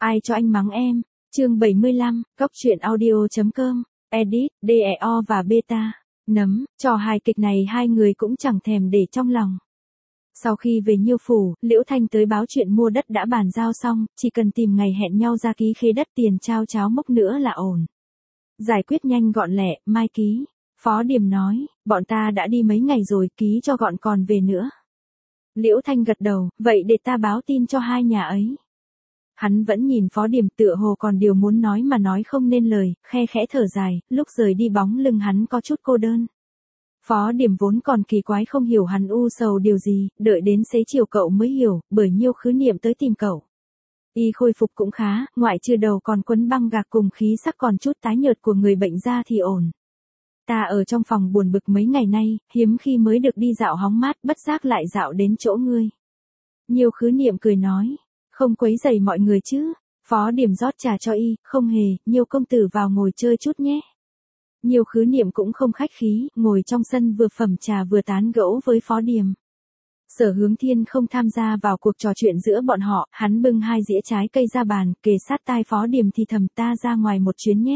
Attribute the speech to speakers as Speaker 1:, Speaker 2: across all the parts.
Speaker 1: Ai cho anh mắng em? Chương 75, coctruyện.audio.com, edit, DEO và beta. Nấm, trò hài kịch này hai người cũng chẳng thèm để trong lòng. Sau khi về Nhiêu Phủ, Liễu Thanh tới báo chuyện mua đất đã bàn giao xong, chỉ cần tìm ngày hẹn nhau ra ký khế đất tiền trao cháo mốc nữa là ổn. Giải quyết nhanh gọn lẹ, mai ký. Phó Điềm nói, bọn ta đã đi mấy ngày rồi, ký cho gọn còn về nữa. Liễu Thanh gật đầu, vậy để ta báo tin cho hai nhà ấy. Hắn vẫn nhìn Phó Điềm tựa hồ còn điều muốn nói mà nói không nên lời, khe khẽ thở dài, lúc rời đi bóng lưng hắn có chút cô đơn. Phó Điềm vốn còn kỳ quái không hiểu hắn u sầu điều gì, đợi đến xế chiều cậu mới hiểu, bởi Nhiêu Khứ Niệm tới tìm cậu. Y khôi phục cũng khá, ngoại trừ đầu còn quấn băng gạc cùng khí sắc còn chút tái nhợt của người bệnh ra thì ổn. Ta ở trong phòng buồn bực mấy ngày nay, hiếm khi mới được đi dạo hóng mát, bất giác lại dạo đến chỗ ngươi. Nhiêu Khứ Niệm cười nói, không quấy rầy mọi người chứ. Phó Điềm rót trà cho y, không hề, Nhiêu công tử vào ngồi chơi chút nhé. Nhiêu Khứ Niệm cũng không khách khí, ngồi trong sân vừa phẩm trà vừa tán gẫu với Phó Điềm. Sở Hướng Thiên không tham gia vào cuộc trò chuyện giữa bọn họ, hắn bưng hai dĩa trái cây ra bàn, kề sát tai Phó Điềm thì thầm, ta ra ngoài một chuyến nhé.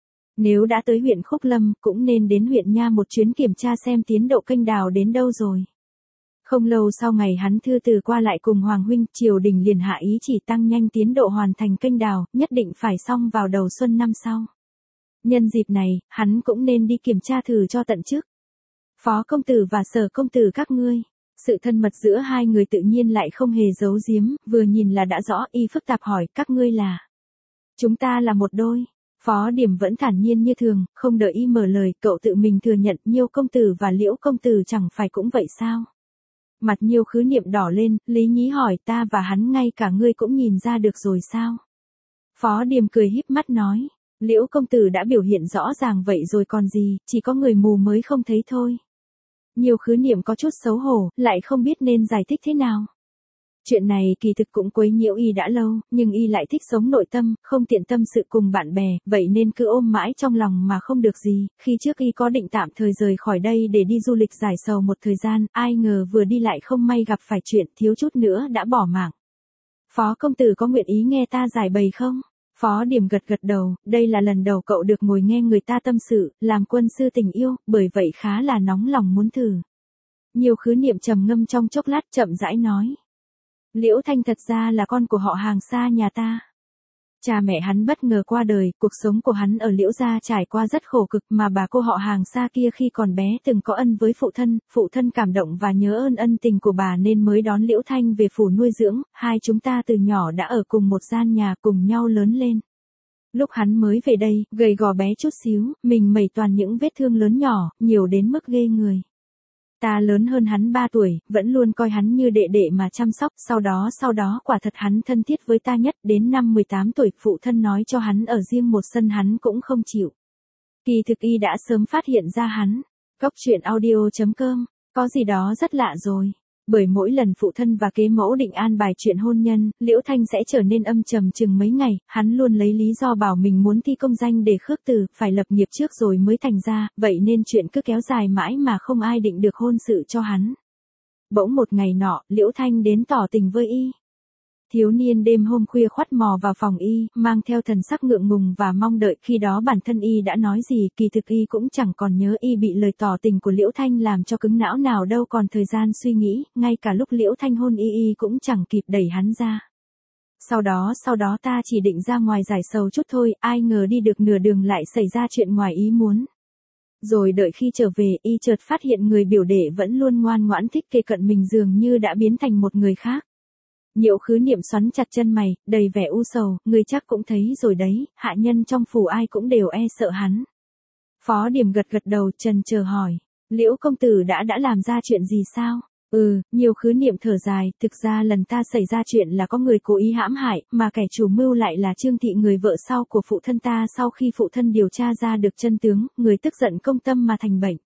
Speaker 1: Nếu đã tới huyện Khúc Lâm, cũng nên đến huyện Nha một chuyến kiểm tra xem tiến độ kênh đào đến đâu rồi. Không lâu sau ngày hắn thư từ qua lại cùng Hoàng huynh, triều đình liền hạ ý chỉ tăng nhanh tiến độ hoàn thành kênh đào, nhất định phải xong vào đầu xuân năm sau. Nhân dịp này, hắn cũng nên đi kiểm tra thử cho tận chức. Phó công tử và Sở công tử các ngươi, sự thân mật giữa hai người tự nhiên lại không hề giấu giếm, vừa nhìn là đã rõ. Y phức tạp hỏi, các ngươi là? Chúng ta là một đôi. Phó Điềm vẫn thản nhiên như thường, không đợi y mở lời, cậu tự mình thừa nhận, Nhiêu công tử và Liễu công tử chẳng phải cũng vậy sao? Mặt Nhiêu Khứ Niệm đỏ lên, lý nhí hỏi, ta và hắn ngay cả ngươi cũng nhìn ra được rồi sao? Phó Điềm cười híp mắt nói, Liễu công tử đã biểu hiện rõ ràng vậy rồi còn gì, chỉ có người mù mới không thấy thôi. Nhiêu Khứ Niệm có chút xấu hổ, lại không biết nên giải thích thế nào. Chuyện này kỳ thực cũng quấy nhiễu y đã lâu, nhưng y lại thích sống nội tâm, không tiện tâm sự cùng bạn bè, vậy nên cứ ôm mãi trong lòng mà không được gì. Khi trước y có định tạm thời rời khỏi đây để đi du lịch giải sầu một thời gian, ai ngờ vừa đi lại không may gặp phải chuyện, thiếu chút nữa đã bỏ mạng. Phó công tử có nguyện ý nghe ta giải bày không? Phó Điềm gật gật đầu, đây là lần đầu cậu được ngồi nghe người ta tâm sự, làm quân sư tình yêu, bởi vậy khá là nóng lòng muốn thử. Nhiêu Khứ Niệm trầm ngâm trong chốc lát, chậm rãi nói. Liễu Thanh thật ra là con của họ hàng xa nhà ta. Cha mẹ hắn bất ngờ qua đời, cuộc sống của hắn ở Liễu gia trải qua rất khổ cực, mà bà cô họ hàng xa kia khi còn bé từng có ân với phụ thân cảm động và nhớ ơn ân tình của bà nên mới đón Liễu Thanh về phủ nuôi dưỡng, hai chúng ta từ nhỏ đã ở cùng một gian nhà cùng nhau lớn lên. Lúc hắn mới về đây, gầy gò bé chút xíu, mình mẩy toàn những vết thương lớn nhỏ, nhiều đến mức ghê người. Ta lớn hơn hắn 3 tuổi, vẫn luôn coi hắn như đệ đệ mà chăm sóc, sau đó quả thật hắn thân thiết với ta nhất, đến năm 18 tuổi, phụ thân nói cho hắn ở riêng một sân hắn cũng không chịu. Kỳ thực y đã sớm phát hiện ra hắn. Coctruyện.audio.com, có gì đó rất lạ rồi. Bởi mỗi lần phụ thân và kế mẫu định an bài chuyện hôn nhân, Liễu Thanh sẽ trở nên âm trầm chừng mấy ngày, hắn luôn lấy lý do bảo mình muốn thi công danh để khước từ, phải lập nghiệp trước rồi mới thành ra, vậy nên chuyện cứ kéo dài mãi mà không ai định được hôn sự cho hắn. Bỗng một ngày nọ, Liễu Thanh đến tỏ tình với y. Thiếu niên đêm hôm khuya khoắt mò vào phòng y, mang theo thần sắc ngượng ngùng và mong đợi, khi đó bản thân y đã nói gì, kỳ thực y cũng chẳng còn nhớ, y bị lời tỏ tình của Liễu Thanh làm cho cứng não nào đâu còn thời gian suy nghĩ, ngay cả lúc Liễu Thanh hôn y cũng chẳng kịp đẩy hắn ra. Sau đó ta chỉ định ra ngoài giải sầu chút thôi, ai ngờ đi được nửa đường lại xảy ra chuyện ngoài ý muốn. Rồi đợi khi trở về, y chợt phát hiện người biểu đệ vẫn luôn ngoan ngoãn thích kề cận mình dường như đã biến thành một người khác. Nhiêu Khứ Niệm xoắn chặt chân mày, đầy vẻ u sầu, ngươi chắc cũng thấy rồi đấy, hạ nhân trong phủ ai cũng đều e sợ hắn. Phó Điềm gật gật đầu, chần chờ hỏi, Liễu công tử đã làm ra chuyện gì sao? Nhiêu Khứ Niệm thở dài, thực ra lần ta xảy ra chuyện là có người cố ý hãm hại, mà kẻ chủ mưu lại là Trương Thị, người vợ sau của phụ thân ta. Sau khi phụ thân điều tra ra được chân tướng, người tức giận công tâm mà thành bệnh.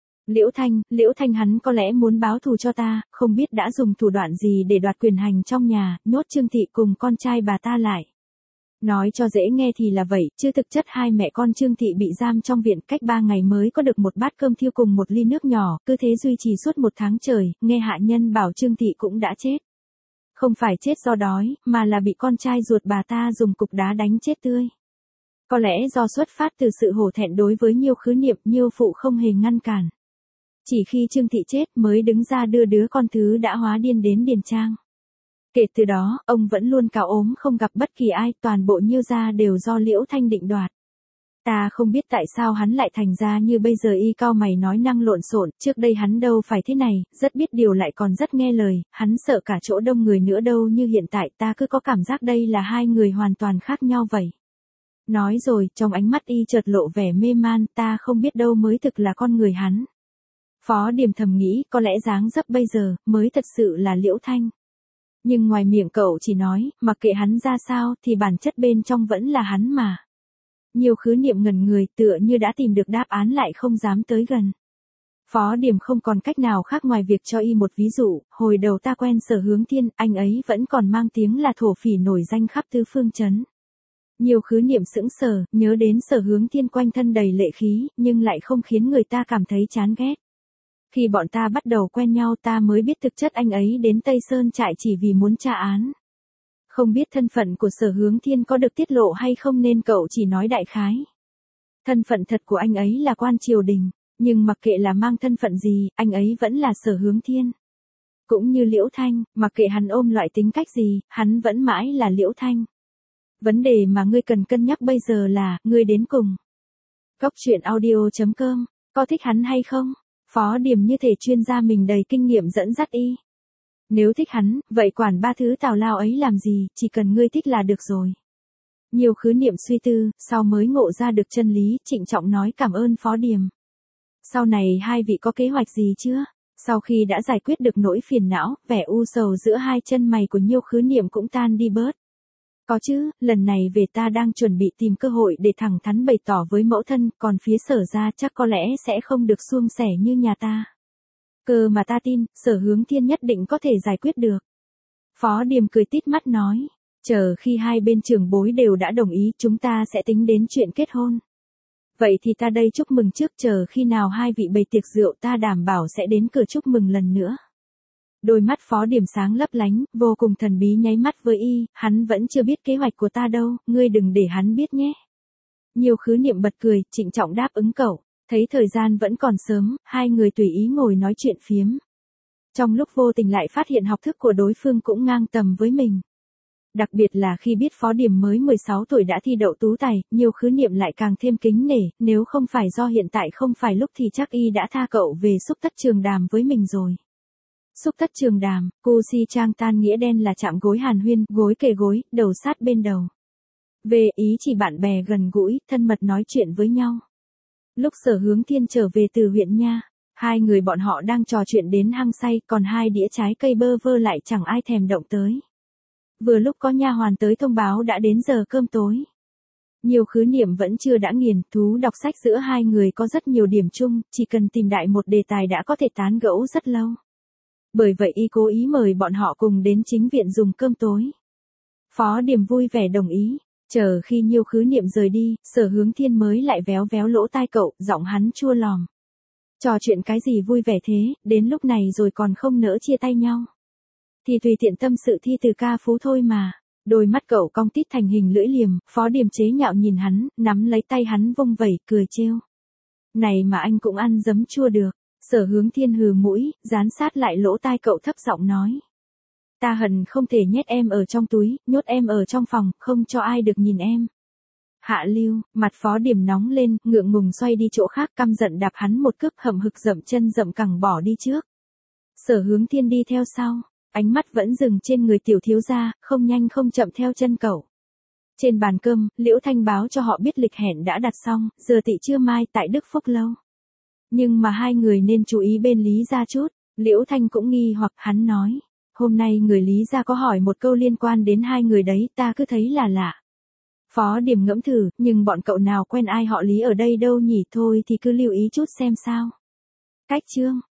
Speaker 1: Liễu Thanh hắn có lẽ muốn báo thù cho ta, không biết đã dùng thủ đoạn gì để đoạt quyền hành trong nhà, nhốt Trương Thị cùng con trai bà ta lại. Nói cho dễ nghe thì là vậy, chứ thực chất hai mẹ con Trương Thị bị giam trong viện, cách 3 ngày mới có được một bát cơm thiêu cùng một ly nước nhỏ, cứ thế duy trì suốt 1 tháng trời, nghe hạ nhân bảo Trương Thị cũng đã chết. Không phải chết do đói, mà là bị con trai ruột bà ta dùng cục đá đánh chết tươi. Có lẽ do xuất phát từ sự hổ thẹn đối với Nhiêu Khứ Niệm, Nhiêu phụ không hề ngăn cản. Chỉ khi Trương Thị chết mới đứng ra đưa đứa con thứ đã hóa điên đến điền trang. Kể từ đó, ông vẫn luôn cào ốm không gặp bất kỳ ai, toàn bộ Nhiêu gia đều do Liễu Thanh định đoạt. Ta không biết tại sao hắn lại thành ra như bây giờ, y cau mày nói năng lộn xộn, trước đây hắn đâu phải thế này, rất biết điều lại còn rất nghe lời, hắn sợ cả chỗ đông người nữa đâu, như hiện tại ta cứ có cảm giác đây là hai người hoàn toàn khác nhau vậy. Nói rồi, trong ánh mắt y chợt lộ vẻ mê man, ta không biết đâu mới thực là con người hắn. Phó Điềm thầm nghĩ, có lẽ dáng dấp bây giờ, mới thật sự là Liễu Thanh. Nhưng ngoài miệng cậu chỉ nói, mặc kệ hắn ra sao, thì bản chất bên trong vẫn là hắn mà. Nhiêu Khứ Niệm ngẩn người, tựa như đã tìm được đáp án lại không dám tới gần. Phó Điềm không còn cách nào khác ngoài việc cho y một ví dụ, hồi đầu ta quen Sở Hướng Thiên, anh ấy vẫn còn mang tiếng là thổ phỉ nổi danh khắp tứ phương trấn. Nhiêu Khứ Niệm sững sờ, nhớ đến Sở Hướng Thiên quanh thân đầy lệ khí, nhưng lại không khiến người ta cảm thấy chán ghét. Khi bọn ta bắt đầu quen nhau ta mới biết thực chất anh ấy đến Tây Sơn trại chỉ vì muốn tra án. Không biết thân phận của Sở Hướng Thiên có được tiết lộ hay không nên cậu chỉ nói đại khái. Thân phận thật của anh ấy là quan triều đình, nhưng mặc kệ là mang thân phận gì, anh ấy vẫn là Sở Hướng Thiên. Cũng như Liễu Thanh, mặc kệ hắn ôm loại tính cách gì, hắn vẫn mãi là Liễu Thanh. Vấn đề mà ngươi cần cân nhắc bây giờ là, ngươi đến cùng. Cóc truyện audio.com, có thích hắn hay không? Phó Điềm như thể chuyên gia mình đầy kinh nghiệm dẫn dắt y. Nếu thích hắn, vậy quản ba thứ tào lao ấy làm gì, chỉ cần ngươi thích là được rồi. Nhiêu Khứ Niệm suy tư, sau mới ngộ ra được chân lý, trịnh trọng nói cảm ơn Phó Điềm. Sau này hai vị có kế hoạch gì chưa? Sau khi đã giải quyết được nỗi phiền não, vẻ u sầu giữa hai chân mày của Nhiêu Khứ Niệm cũng tan đi bớt. Có chứ, lần này về ta đang chuẩn bị tìm cơ hội để thẳng thắn bày tỏ với mẫu thân, còn phía Sở gia chắc có lẽ sẽ không được suôn sẻ như nhà ta. Cơ mà ta tin, Sở Hướng Thiên nhất định có thể giải quyết được. Phó Điềm cười tít mắt nói, chờ khi hai bên trưởng bối đều đã đồng ý chúng ta sẽ tính đến chuyện kết hôn. Vậy thì ta đây chúc mừng trước, chờ khi nào hai vị bày tiệc rượu ta đảm bảo sẽ đến cửa chúc mừng lần nữa. Đôi mắt Phó Điềm sáng lấp lánh, vô cùng thần bí nháy mắt với y, hắn vẫn chưa biết kế hoạch của ta đâu, ngươi đừng để hắn biết nhé. Nhiêu Khứ Niệm bật cười, trịnh trọng đáp ứng cậu, thấy thời gian vẫn còn sớm, hai người tùy ý ngồi nói chuyện phiếm. Trong lúc vô tình lại phát hiện học thức của đối phương cũng ngang tầm với mình. Đặc biệt là khi biết Phó Điềm mới 16 tuổi đã thi đậu tú tài, Nhiêu Khứ Niệm lại càng thêm kính nể, nếu không phải do hiện tại không phải lúc thì chắc y đã tha cậu về Xúc Tất Trường Đàm với mình rồi. Xúc Tất Trường Đàm, cu si trang tan nghĩa đen là chạm gối hàn huyên, gối kề gối, đầu sát bên đầu. Về ý chỉ bạn bè gần gũi, thân mật nói chuyện với nhau. Lúc Sở Hướng Thiên trở về từ huyện nha, hai người bọn họ đang trò chuyện đến hăng say, còn hai đĩa trái cây bơ vơ lại chẳng ai thèm động tới. Vừa lúc có nha hoàn tới thông báo đã đến giờ cơm tối. Nhiêu Khứ Niệm vẫn chưa đã nghiền, thú đọc sách giữa hai người có rất nhiều điểm chung, chỉ cần tìm đại một đề tài đã có thể tán gẫu rất lâu. Bởi vậy y cố ý mời bọn họ cùng đến chính viện dùng cơm tối. Phó Điềm vui vẻ đồng ý, chờ khi Nhiêu Khứ Niệm rời đi, Sở Hướng Thiên mới lại véo véo lỗ tai cậu, giọng hắn chua lòm. Trò chuyện cái gì vui vẻ thế, đến lúc này rồi còn không nỡ chia tay nhau. Thì tùy tiện tâm sự thi từ ca phú thôi mà. Đôi mắt cậu cong tít thành hình lưỡi liềm, Phó Điềm chế nhạo nhìn hắn, nắm lấy tay hắn vung vẩy, cười trêu. Này mà anh cũng ăn giấm chua được. Sở Hướng Thiên hừ mũi, dán sát lại lỗ tai cậu thấp giọng nói. Ta hận không thể nhét em ở trong túi, nhốt em ở trong phòng, không cho ai được nhìn em. Hạ lưu, mặt Phó Điềm nóng lên, ngượng ngùng xoay đi chỗ khác, căm giận đạp hắn một cước, hậm hực dậm chân dậm cẳng bỏ đi trước. Sở Hướng Thiên đi theo sau, ánh mắt vẫn dừng trên người tiểu thiếu gia, không nhanh không chậm theo chân cậu. Trên bàn cơm, Liễu Thanh báo cho họ biết lịch hẹn đã đặt xong, giờ tị trưa mai tại Đức Phúc Lâu. Nhưng mà hai người nên chú ý bên Lý gia chút, Liễu Thanh cũng nghi hoặc hắn nói. Hôm nay người Lý gia có hỏi một câu liên quan đến hai người đấy, ta cứ thấy là lạ. Phó Điềm ngẫm thử, nhưng bọn cậu nào quen ai họ Lý ở đây đâu nhỉ, thôi thì cứ lưu ý chút xem sao. Cách chương.